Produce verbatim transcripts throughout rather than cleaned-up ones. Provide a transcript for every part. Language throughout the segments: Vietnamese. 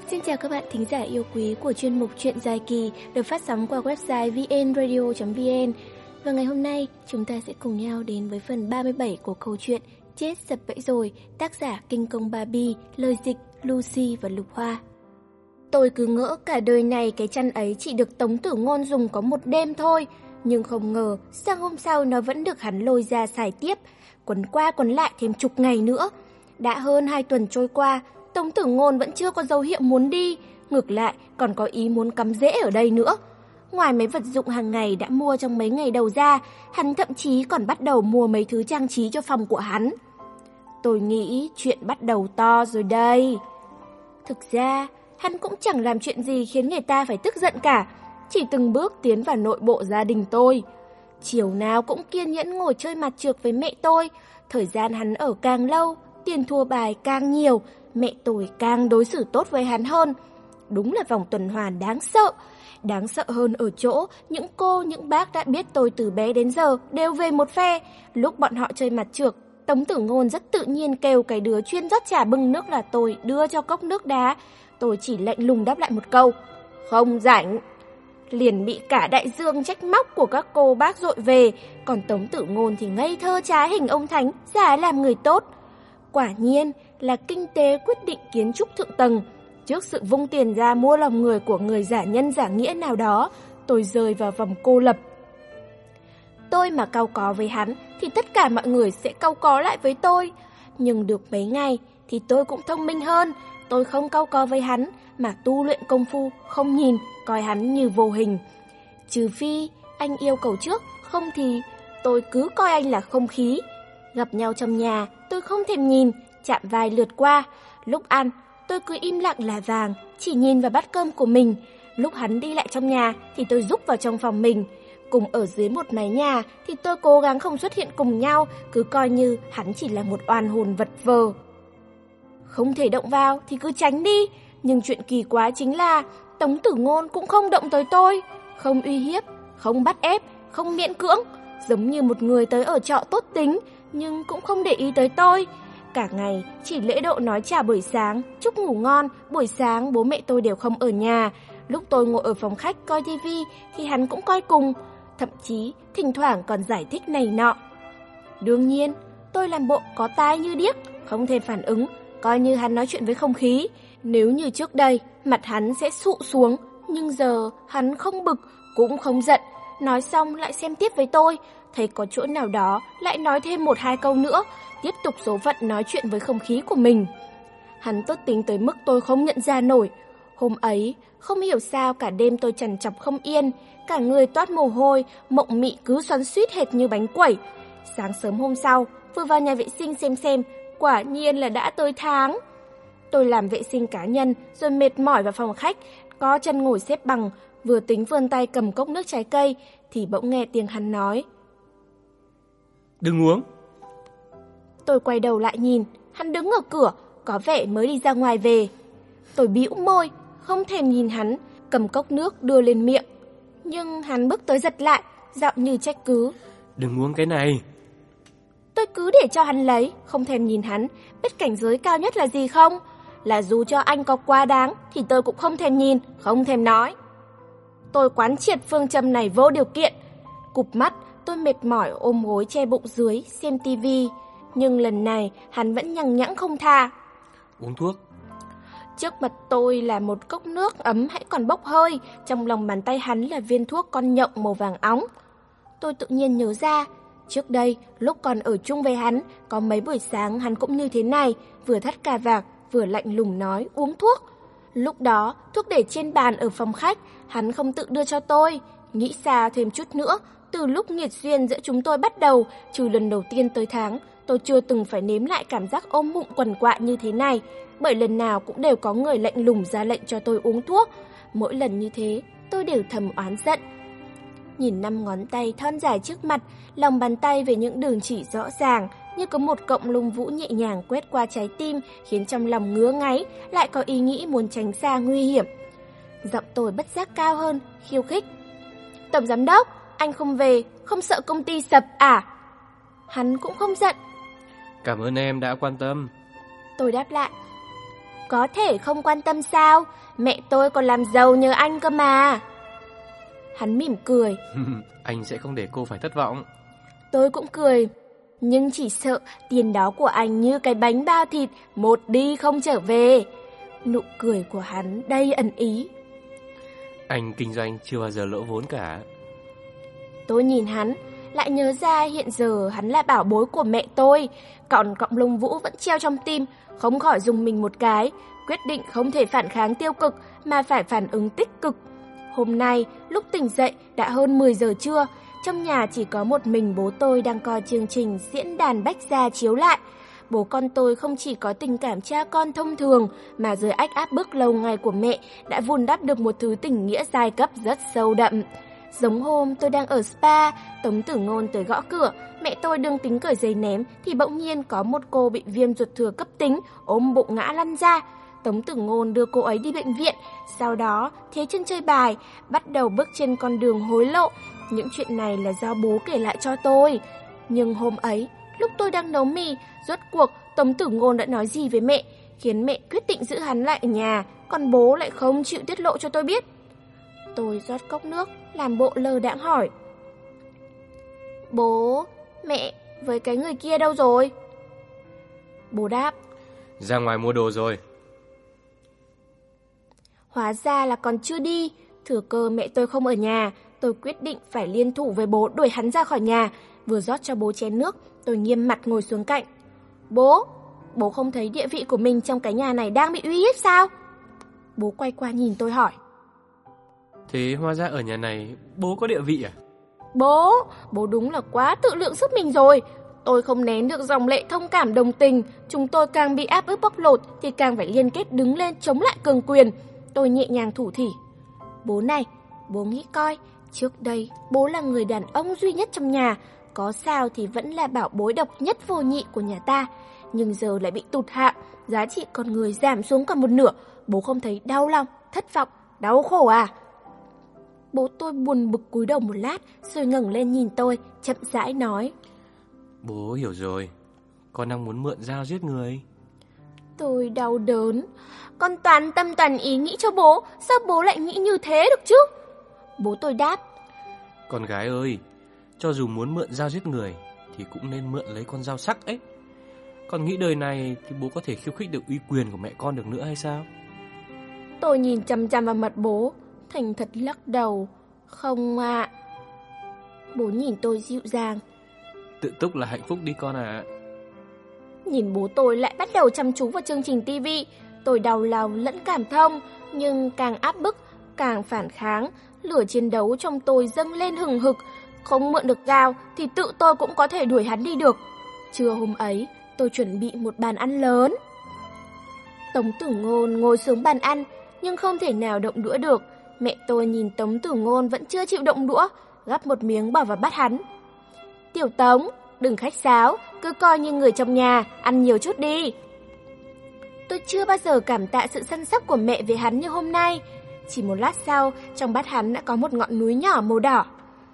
Xin chào các bạn thính giả yêu quý của chuyên mục Chuyện dài kỳ được phát sóng qua website vnradio chấm vn. Và ngày hôm nay, chúng ta sẽ cùng nhau đến với phần ba mươi bảy của câu chuyện Chết sập bẫy rồi, tác giả Kinh Công Barbie, lời dịch Lucy và Lục Hoa. Tôi cứ ngỡ cả đời này cái chăn ấy chỉ được Tống Tử Ngôn dùng có một đêm thôi, nhưng không ngờ sang hôm sau nó vẫn được hắn lôi ra xài tiếp, quấn qua quấn lại thêm chục ngày nữa. Đã hơn hai tuần trôi qua, Tống Tử Ngôn vẫn chưa có dấu hiệu muốn đi, ngược lại còn có ý muốn cắm rễ ở đây nữa. Ngoài mấy vật dụng hàng ngày đã mua trong mấy ngày đầu ra, hắn thậm chí còn bắt đầu mua mấy thứ trang trí cho phòng của hắn. Tôi nghĩ chuyện bắt đầu to rồi đây. Thực ra, hắn cũng chẳng làm chuyện gì khiến người ta phải tức giận cả, chỉ từng bước tiến vào nội bộ gia đình tôi. Chiều nào cũng kiên nhẫn ngồi chơi mặt trược với mẹ tôi, thời gian hắn ở càng lâu, tiền thua bài càng nhiều, mẹ tôi càng đối xử tốt với hắn hơn. Đúng là vòng tuần hoàn đáng sợ. Đáng sợ hơn ở chỗ, những cô, những bác đã biết tôi từ bé đến giờ đều về một phe. Lúc bọn họ chơi mặt trược, Tống Tử Ngôn rất tự nhiên kêu cái đứa chuyên rót trà bưng nước là tôi đưa cho cốc nước đá. Tôi chỉ lạnh lùng đáp lại một câu, không rảnh. Liền bị cả đại dương trách móc của các cô bác dội về, còn Tống Tử Ngôn thì ngây thơ trá hình ông thánh, giả làm người tốt. Quả nhiên là kinh tế quyết định kiến trúc thượng tầng. Trước sự vung tiền ra mua lòng người của người giả nhân giả nghĩa nào đó, tôi rơi vào vòng cô lập. Tôi mà cau có với hắn thì tất cả mọi người sẽ cau có lại với tôi. Nhưng được mấy ngày thì tôi cũng thông minh hơn. Tôi không cau có với hắn mà tu luyện công phu, không nhìn, coi hắn như vô hình. Trừ phi anh yêu cầu trước, không thì tôi cứ coi anh là không khí. Gặp nhau trong nhà, tôi không thèm nhìn, chạm vai lướt qua. Lúc ăn, tôi cứ im lặng là vàng, chỉ nhìn vào bát cơm của mình. Lúc hắn đi lại trong nhà thì tôi rúc vào trong phòng mình. Cùng ở dưới một mái nhà thì tôi cố gắng không xuất hiện cùng nhau, cứ coi như hắn chỉ là một oan hồn vật vờ. Không thể động vào thì cứ tránh đi. Nhưng chuyện kỳ quá chính là Tống Tử Ngôn cũng không động tới tôi, không uy hiếp, không bắt ép, không miễn cưỡng, giống như một người tới ở trọ tốt tính, nhưng cũng không để ý tới tôi. Cả ngày chỉ lễ độ nói chào buổi sáng, chúc ngủ ngon, buổi sáng bố mẹ tôi đều không ở nhà. Lúc tôi ngồi ở phòng khách coi tivi thì hắn cũng coi cùng, thậm chí thỉnh thoảng còn giải thích này nọ. Đương nhiên, tôi làm bộ có tai như điếc, không thèm phản ứng, coi như hắn nói chuyện với không khí. Nếu như trước đây, mặt hắn sẽ sụ xuống, nhưng giờ hắn không bực, cũng không giận, nói xong lại xem tiếp với tôi, thấy có chỗ nào đó lại nói thêm một hai câu nữa, tiếp tục số phận nói chuyện với không khí của mình. Hắn tốt tính tới mức tôi không nhận ra nổi. Hôm ấy, không hiểu sao cả đêm tôi trằn trọc không yên, cả người toát mồ hôi, mộng mị cứ xoắn xuýt hệt như bánh quẩy. Sáng sớm hôm sau, vừa vào nhà vệ sinh xem xem, quả nhiên là đã tới tháng. Tôi làm vệ sinh cá nhân rồi mệt mỏi vào phòng khách, có chân ngồi xếp bằng, vừa tính vươn tay cầm cốc nước trái cây thì bỗng nghe tiếng hắn nói. Đừng uống. Tôi quay đầu lại nhìn, hắn đứng ở cửa, có vẻ mới đi ra ngoài về. Tôi bĩu môi, không thèm nhìn hắn, cầm cốc nước đưa lên miệng. Nhưng hắn bước tới giật lại, giọng như trách cứ. Đừng uống cái này. Tôi cứ để cho hắn lấy, không thèm nhìn hắn, biết cảnh giới cao nhất là gì không? Là dù cho anh có quá đáng thì tôi cũng không thèm nhìn, không thèm nói. Tôi quán triệt phương châm này vô điều kiện. Cụp mắt, tôi mệt mỏi ôm gối che bụng dưới, xem tivi. Nhưng lần này hắn vẫn nhằng nhẵng không tha. Uống thuốc. Trước mặt tôi là một cốc nước ấm hãy còn bốc hơi, trong lòng bàn tay hắn là viên thuốc con nhộng màu vàng óng. Tôi tự nhiên nhớ ra, trước đây lúc còn ở chung với hắn, có mấy buổi sáng hắn cũng như thế này, vừa thắt cà vạt, vừa lạnh lùng nói uống thuốc. Lúc đó, thuốc để trên bàn ở phòng khách, hắn không tự đưa cho tôi. Nghĩ xa thêm chút nữa, từ lúc nghiệt duyên giữa chúng tôi bắt đầu, trừ lần đầu tiên tới tháng, tôi chưa từng phải nếm lại cảm giác ôm bụng quằn quại như thế này, bởi lần nào cũng đều có người lạnh lùng ra lệnh cho tôi uống thuốc. Mỗi lần như thế, tôi đều thầm oán giận. Nhìn năm ngón tay thon dài trước mặt, lòng bàn tay về những đường chỉ rõ ràng, như có một cọng lông vũ nhẹ nhàng quét qua trái tim, khiến trong lòng ngứa ngáy, lại có ý nghĩ muốn tránh xa nguy hiểm. Giọng tôi bất giác cao hơn, khiêu khích. Tổng giám đốc, anh không về, không sợ công ty sập à? Hắn cũng không giận. Cảm ơn em đã quan tâm. Tôi đáp lại. Có thể không quan tâm sao? Mẹ tôi còn làm giàu nhờ anh cơ mà. Hắn mỉm cười. Anh sẽ không để cô phải thất vọng. Tôi cũng cười. Nhưng chỉ sợ tiền đó của anh như cái bánh bao thịt, một đi không trở về. Nụ cười của hắn đầy ẩn ý. Anh kinh doanh chưa bao giờ lỗ vốn cả. Tôi nhìn hắn, lại nhớ ra hiện giờ hắn là bảo bối của mẹ tôi, còn cọng lông vũ vẫn treo trong tim, không khỏi dùng mình một cái, quyết định không thể phản kháng tiêu cực mà phải phản ứng tích cực. Hôm nay, lúc tỉnh dậy đã hơn mười giờ trưa, trong nhà chỉ có một mình bố tôi đang coi chương trình diễn đàn Bách Gia chiếu lại. Bố con tôi không chỉ có tình cảm cha con thông thường, mà dưới ách áp bức lâu ngày của mẹ đã vun đắp được một thứ tình nghĩa giai cấp rất sâu đậm. Giống hôm tôi đang ở spa, Tống Tử Ngôn tới gõ cửa, mẹ tôi đương tính cởi giày ném thì bỗng nhiên có một cô bị viêm ruột thừa cấp tính, ôm bụng ngã lăn ra. Tống Tử Ngôn đưa cô ấy đi bệnh viện, sau đó thế chân chơi bài, bắt đầu bước trên con đường hối lộ. Những chuyện này là do bố kể lại cho tôi. Nhưng hôm ấy, lúc tôi đang nấu mì, rốt cuộc Tống Tử Ngôn đã nói gì với mẹ, khiến mẹ quyết định giữ hắn lại ở nhà, còn bố lại không chịu tiết lộ cho tôi biết. Tôi rót cốc nước, làm bộ lơ đãng hỏi. Bố, mẹ, với cái người kia đâu rồi? Bố đáp. Ra ngoài mua đồ rồi. Hóa ra là còn chưa đi. Thừa cơ mẹ tôi không ở nhà, tôi quyết định phải liên thủ với bố đuổi hắn ra khỏi nhà. Vừa rót cho bố chén nước, tôi nghiêm mặt ngồi xuống cạnh. Bố, bố không thấy địa vị của mình trong cái nhà này đang bị uy hiếp sao? Bố quay qua nhìn tôi hỏi. Thế hóa ra ở nhà này bố có địa vị à? Bố, bố đúng là quá tự lượng sức mình rồi. Tôi không nén được dòng lệ thông cảm đồng tình. Chúng tôi càng bị áp ức bóc lột thì càng phải liên kết đứng lên chống lại cường quyền. Tôi nhẹ nhàng thủ thỉ. Bố này, bố nghĩ coi, trước đây bố là người đàn ông duy nhất trong nhà, có sao thì vẫn là bảo bối độc nhất vô nhị của nhà ta. Nhưng giờ lại bị tụt hạng, giá trị con người giảm xuống còn một nửa. Bố không thấy đau lòng, thất vọng, đau khổ à? Bố tôi buồn bực cúi đầu một lát, rồi ngẩng lên nhìn tôi, chậm rãi nói. Bố hiểu rồi, con đang muốn mượn dao giết người. Tôi đau đớn. Con toàn tâm toàn ý nghĩ cho bố, sao bố lại nghĩ như thế được chứ? Bố tôi đáp. Con gái ơi, cho dù muốn mượn dao giết người thì cũng nên mượn lấy con dao sắc ấy. Con nghĩ đời này thì bố có thể khiêu khích được uy quyền của mẹ con được nữa hay sao? Tôi nhìn chằm chằm vào mặt bố, thành thật lắc đầu. Không ạ. À. Bố nhìn tôi dịu dàng. Tự túc là hạnh phúc đi con ạ. À. Nhìn bố tôi lại bắt đầu chăm chú vào chương trình tivi, tôi đau lòng lẫn cảm thông, nhưng càng áp bức, càng phản kháng, lửa chiến đấu trong tôi dâng lên hừng hực. Không mượn được dao thì tự tôi cũng có thể đuổi hắn đi được. Trưa hôm ấy, tôi chuẩn bị một bàn ăn lớn. Tống Tử Ngôn ngồi xuống bàn ăn, nhưng không thể nào động đũa được. Mẹ tôi nhìn Tống Tử Ngôn vẫn chưa chịu động đũa, gắp một miếng bỏ vào bát hắn. Tiểu Tống, đừng khách sáo, cứ coi như người trong nhà, ăn nhiều chút đi. Tôi chưa bao giờ cảm tạ sự săn sóc của mẹ về hắn như hôm nay. Chỉ một lát sau, trong bát hắn đã có một ngọn núi nhỏ màu đỏ.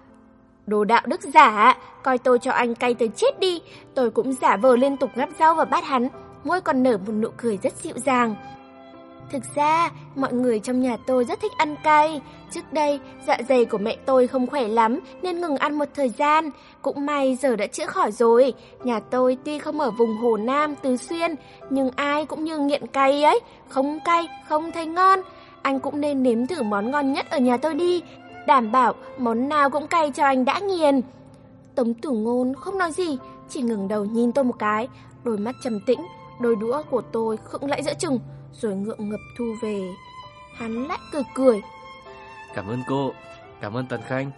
Đồ đạo đức giả, coi tôi cho anh cay tới chết đi. Tôi cũng giả vờ liên tục gắp rau vào bát hắn, môi còn nở một nụ cười rất dịu dàng. Thực ra, mọi người trong nhà tôi rất thích ăn cay. Trước đây, dạ dày của mẹ tôi không khỏe lắm nên ngừng ăn một thời gian. Cũng may giờ đã chữa khỏi rồi. Nhà tôi tuy không ở vùng Hồ Nam, Tứ Xuyên, nhưng ai cũng như nghiện cay ấy. Không cay, không thấy ngon. Anh cũng nên nếm thử món ngon nhất ở nhà tôi đi. Đảm bảo món nào cũng cay cho anh đã nghiền. Tống Tử Ngôn không nói gì, chỉ ngẩng đầu nhìn tôi một cái. Đôi mắt trầm tĩnh, đôi đũa của tôi khựng lại giữa chừng, rồi ngượng ngập thu về. Hắn lại cười cười. Cảm ơn cô, cảm ơn Tần Khanh.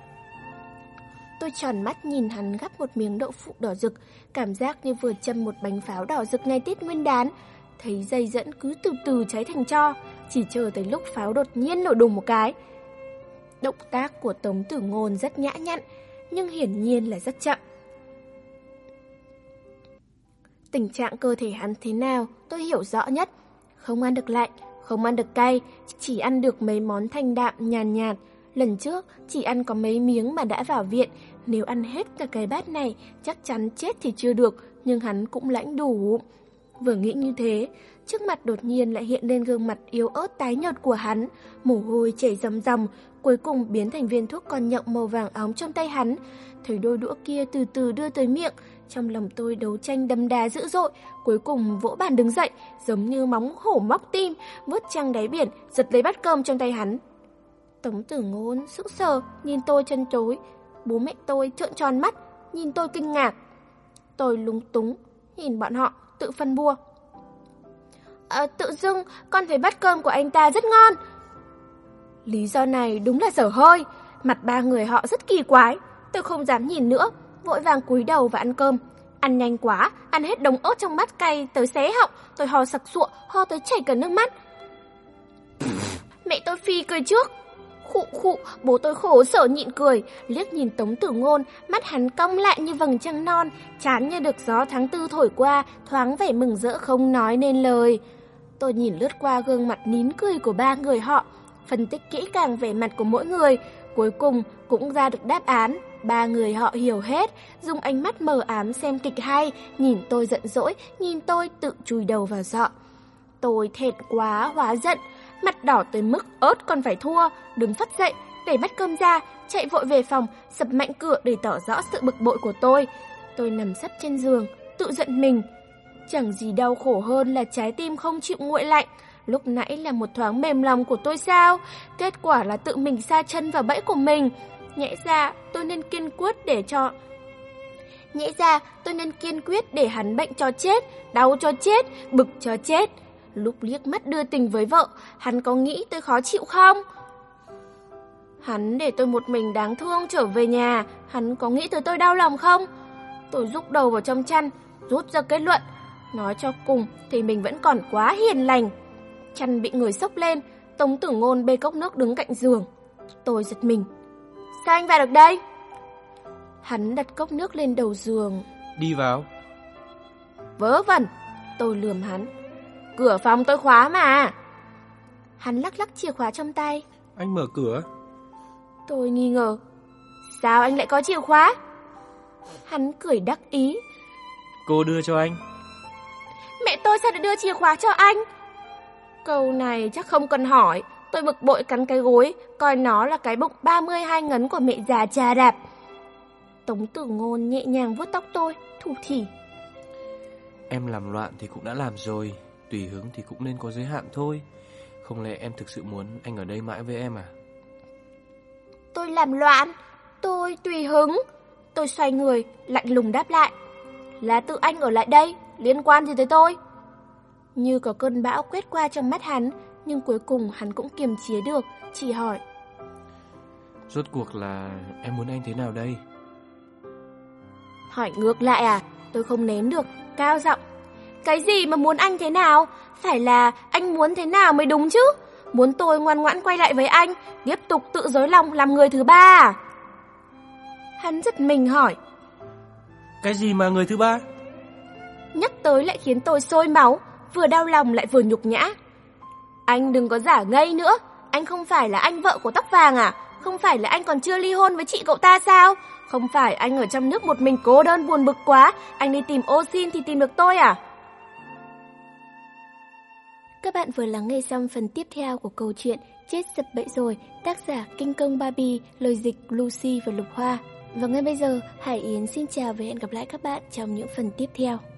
Tôi tròn mắt nhìn hắn gắp một miếng đậu phụ đỏ rực, cảm giác như vừa châm một bánh pháo đỏ rực ngày Tết Nguyên đán. Thấy dây dẫn cứ từ từ cháy thành tro, chỉ chờ tới lúc pháo đột nhiên nổ đùng một cái. Động tác của Tống Tử Ngôn rất nhã nhặn, nhưng hiển nhiên là rất chậm. Tình trạng cơ thể hắn thế nào tôi hiểu rõ nhất. Không ăn được lạnh, không ăn được cay, chỉ ăn được mấy món thanh đạm nhàn nhạt, nhạt. Lần trước chỉ ăn có mấy miếng mà đã vào viện. Nếu ăn hết cả cái bát này chắc chắn chết thì chưa được, nhưng hắn cũng lãnh đủ. Vừa nghĩ như thế, trước mặt đột nhiên lại hiện lên gương mặt yếu ớt tái nhợt của hắn, mồ hôi chảy ròng ròng, cuối cùng biến thành viên thuốc con nhộng màu vàng óng trong tay hắn. Thấy đôi đũa kia từ từ đưa tới miệng, trong lòng tôi đấu tranh đâm đá dữ dội, cuối cùng vỗ bàn đứng dậy, giống như móng hổ móc tim, vớt trăng đáy biển, giật lấy bát cơm trong tay hắn. Tống Tử Ngôn sững sờ, nhìn tôi chân chối. Bố mẹ tôi trợn tròn mắt, nhìn tôi kinh ngạc. Tôi lúng túng, nhìn bọn họ, tự phân bua. À, tự dưng con thấy bát cơm của anh ta rất ngon. Lý do này đúng là dở hơi. Mặt ba người họ rất kỳ quái. Tôi không dám nhìn nữa, vội vàng cúi đầu và ăn cơm. Ăn nhanh quá, ăn hết đống ớt trong bát cay tới xé họng. Tôi ho sặc sụa, ho tới chảy cả nước mắt. Mẹ tôi Phi cười trước. Khụ khụ, bố tôi khổ sở nhịn cười, liếc nhìn Tống Tử Ngôn, mắt hắn cong lại như vầng trăng non, trán như được gió tháng tư thổi qua, thoáng vẻ mừng rỡ không nói nên lời. Tôi nhìn lướt qua gương mặt nín cười của ba người họ, phân tích kỹ càng vẻ mặt của mỗi người, cuối cùng cũng ra được đáp án. Ba người họ hiểu hết, dùng ánh mắt mờ ám xem kịch hay, nhìn tôi giận dỗi, nhìn tôi tự chùi đầu vào giọ. Tôi thẹn quá hóa giận, mặt đỏ tới mức ớt còn phải thua, đứng phắt dậy, đẩy bát cơm ra, chạy vội về phòng, sập mạnh cửa để tỏ rõ sự bực bội của tôi. Tôi nằm sấp trên giường, tự giận mình. Chẳng gì đau khổ hơn là trái tim không chịu nguội lạnh. Lúc nãy là một thoáng mềm lòng của tôi sao? Kết quả là tự mình sa chân vào bẫy của mình. Nhẽ ra tôi nên kiên quyết để cho... Nhẽ ra tôi nên kiên quyết để hắn bệnh cho chết, đau cho chết, bực cho chết. Lúc liếc mắt đưa tình với vợ, hắn có nghĩ tôi khó chịu không? Hắn để tôi một mình đáng thương trở về nhà, hắn có nghĩ tới tôi đau lòng không? Tôi rúc đầu vào trong chăn, rút ra kết luận. Nói cho cùng thì mình vẫn còn quá hiền lành. Chăn bị người xốc lên, Tống Tử Ngôn bê cốc nước đứng cạnh giường. Tôi giật mình. Sao anh vào được đây? Hắn đặt cốc nước lên đầu giường. Đi vào. Vớ vẩn. Tôi lườm hắn. Cửa phòng tôi khóa mà. Hắn lắc lắc chìa khóa trong tay. Anh mở cửa. Tôi nghi ngờ. Sao anh lại có chìa khóa? Hắn cười đắc ý. Cô đưa cho anh. Mẹ tôi sao lại đưa chìa khóa cho anh? Câu này chắc không cần hỏi. Tôi bực bội cắn cái gối, coi nó là cái bụng ba mươi hai ngấn của mẹ già chà đạp. Tống Tử Ngôn nhẹ nhàng vuốt tóc tôi, thủ thỉ. Em làm loạn thì cũng đã làm rồi, tùy hứng thì cũng nên có giới hạn thôi. Không lẽ em thực sự muốn anh ở đây mãi với em à? Tôi làm loạn, tôi tùy hứng. Tôi xoay người, lạnh lùng đáp lại. Là tự anh ở lại đây, liên quan gì tới tôi? Như có cơn bão quét qua trong mắt hắn, nhưng cuối cùng hắn cũng kiềm chế được, chỉ hỏi. Rốt cuộc là em muốn anh thế nào đây? Hỏi ngược lại à? Tôi không nén được, cao giọng. Cái gì mà muốn anh thế nào? Phải là anh muốn thế nào mới đúng chứ? Muốn tôi ngoan ngoãn quay lại với anh, tiếp tục tự dối lòng làm người thứ ba à? Hắn giật mình hỏi. Cái gì mà người thứ ba? Nhắc tới lại khiến tôi sôi máu, vừa đau lòng lại vừa nhục nhã. Anh đừng có giả ngây nữa. Anh không phải là anh vợ của tóc vàng à? Không phải là anh còn chưa ly hôn với chị cậu ta sao? Không phải anh ở trong nước một mình cô đơn buồn bực quá, anh đi tìm ô xin thì tìm được tôi à? Các bạn vừa lắng nghe xong phần tiếp theo của câu chuyện Chết sập bẫy rồi, tác giả Kinh Công Barbie, lời dịch Lucy và Lục Hoa. Và ngay bây giờ, Hải Yến xin chào và hẹn gặp lại các bạn trong những phần tiếp theo.